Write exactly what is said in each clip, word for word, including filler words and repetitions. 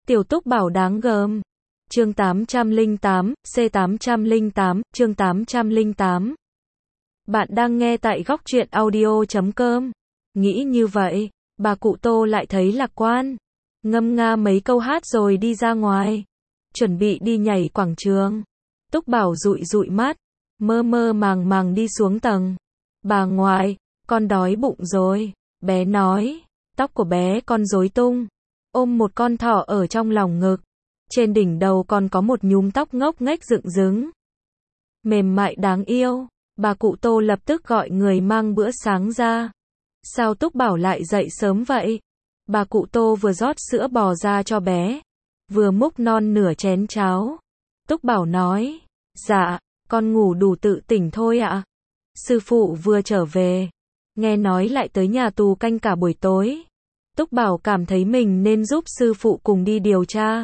Tiểu Túc Bảo đáng gờm. Chương tám trăm lẻ tám, C tám trăm lẻ tám, chương tám trăm lẻ tám. Bạn đang nghe tại góc truyện audio chấm com. Nghĩ như vậy, bà cụ Tô lại thấy lạc quan. Ngâm nga mấy câu hát rồi đi ra ngoài. Chuẩn bị đi nhảy quảng trường. Túc Bảo dụi dụi mắt, mơ mơ màng màng đi xuống tầng. Bà ngoại, con đói bụng rồi. Bé nói, tóc của bé con rối tung. Ôm một con thỏ ở trong lòng ngực. Trên đỉnh đầu còn có một nhúm tóc ngốc nghếch dựng đứng. Mềm mại đáng yêu. Bà cụ Tô lập tức gọi người mang bữa sáng ra. Sao Túc Bảo lại dậy sớm vậy? Bà cụ Tô vừa rót sữa bò ra cho bé, vừa múc non nửa chén cháo. Túc Bảo nói, dạ, con ngủ đủ tự tỉnh thôi ạ. Sư phụ vừa trở về, nghe nói lại tới nhà tù canh cả buổi tối. Túc Bảo cảm thấy mình nên giúp sư phụ cùng đi điều tra.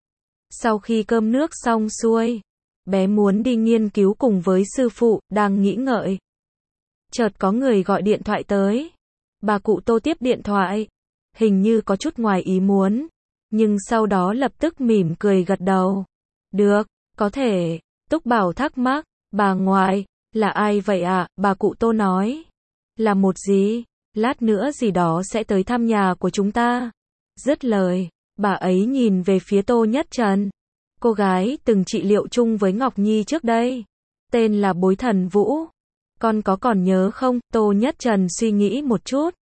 Sau khi cơm nước xong xuôi, bé muốn đi nghiên cứu cùng với sư phụ, đang nghĩ ngợi. Chợt có người gọi điện thoại tới. Bà cụ Tô tiếp điện thoại, hình như có chút ngoài ý muốn, nhưng sau đó lập tức mỉm cười gật đầu. Được, có thể. Túc Bảo thắc mắc, bà ngoại, là ai vậy ạ? À? Bà cụ Tô nói, là một gì? Lát nữa gì đó sẽ tới thăm nhà của chúng ta. Dứt lời, bà ấy nhìn về phía Tô Nhất Trần. Cô gái từng trị liệu chung với Ngọc Nhi trước đây. Tên là Bối Thần Vũ. Con có còn nhớ không? Tô Nhất Trần suy nghĩ một chút.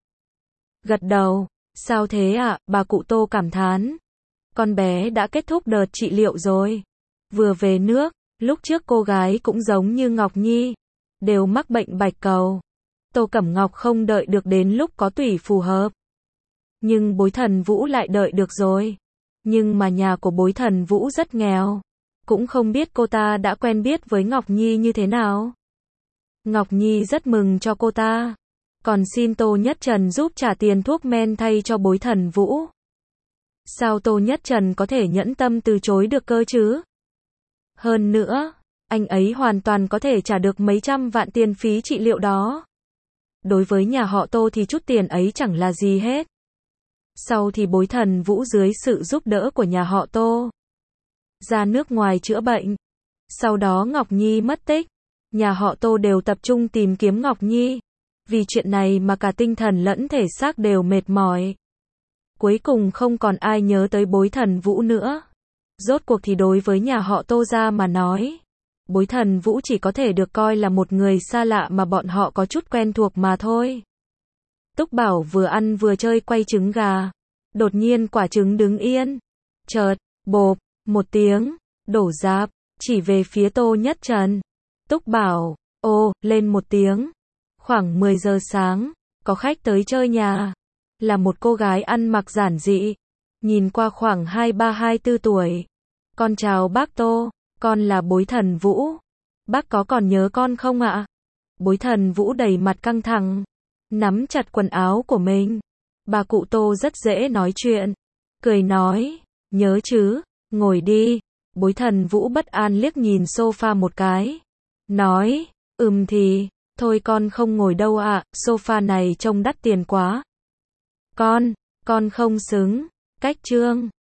Gật đầu. Sao thế ạ? À? Bà cụ Tô cảm thán. Con bé đã kết thúc đợt trị liệu rồi. Vừa về nước, lúc trước cô gái cũng giống như Ngọc Nhi. Đều mắc bệnh bạch cầu. Tô Cẩm Ngọc không đợi được đến lúc có tủy phù hợp. Nhưng Bối Thần Vũ lại đợi được rồi. Nhưng mà nhà của Bối Thần Vũ rất nghèo. Cũng không biết cô ta đã quen biết với Ngọc Nhi như thế nào. Ngọc Nhi rất mừng cho cô ta. Còn xin Tô Nhất Trần giúp trả tiền thuốc men thay cho Bối Thần Vũ. Sao Tô Nhất Trần có thể nhẫn tâm từ chối được cơ chứ? Hơn nữa, anh ấy hoàn toàn có thể trả được mấy trăm vạn tiền phí trị liệu đó. Đối với nhà họ Tô thì chút tiền ấy chẳng là gì hết. Sau thì Bối Thần Vũ dưới sự giúp đỡ của nhà họ Tô ra nước ngoài chữa bệnh. Sau đó Ngọc Nhi mất tích. Nhà họ Tô đều tập trung tìm kiếm Ngọc Nhi. Vì chuyện này mà cả tinh thần lẫn thể xác đều mệt mỏi. Cuối cùng không còn ai nhớ tới Bối Thần Vũ nữa. Rốt cuộc thì đối với nhà họ Tô ra mà nói, Bối Thần Vũ chỉ có thể được coi là một người xa lạ mà bọn họ có chút quen thuộc mà thôi. Túc Bảo vừa ăn vừa chơi quay trứng gà. Đột nhiên quả trứng đứng yên. Chợt, bộp, một tiếng, đổ rạp, chỉ về phía Tô Nhất Trần. Túc Bảo, ô, lên một tiếng. Khoảng mười giờ sáng, có khách tới chơi nhà. Là một cô gái ăn mặc giản dị. Nhìn qua khoảng hai ba hai tư tuổi. Con chào bác Tô, con là Bối Thần Vũ. Bác có còn nhớ con không ạ? Bối Thần Vũ đầy mặt căng thẳng, nắm chặt quần áo của mình. Bà cụ Tô rất dễ nói chuyện. Cười nói, nhớ chứ, ngồi đi. Bối Thần Vũ bất an liếc nhìn sofa một cái. Nói, ừm thì, thôi con không ngồi đâu ạ, sofa này trông đắt tiền quá. Con, con không xứng. Cách trương,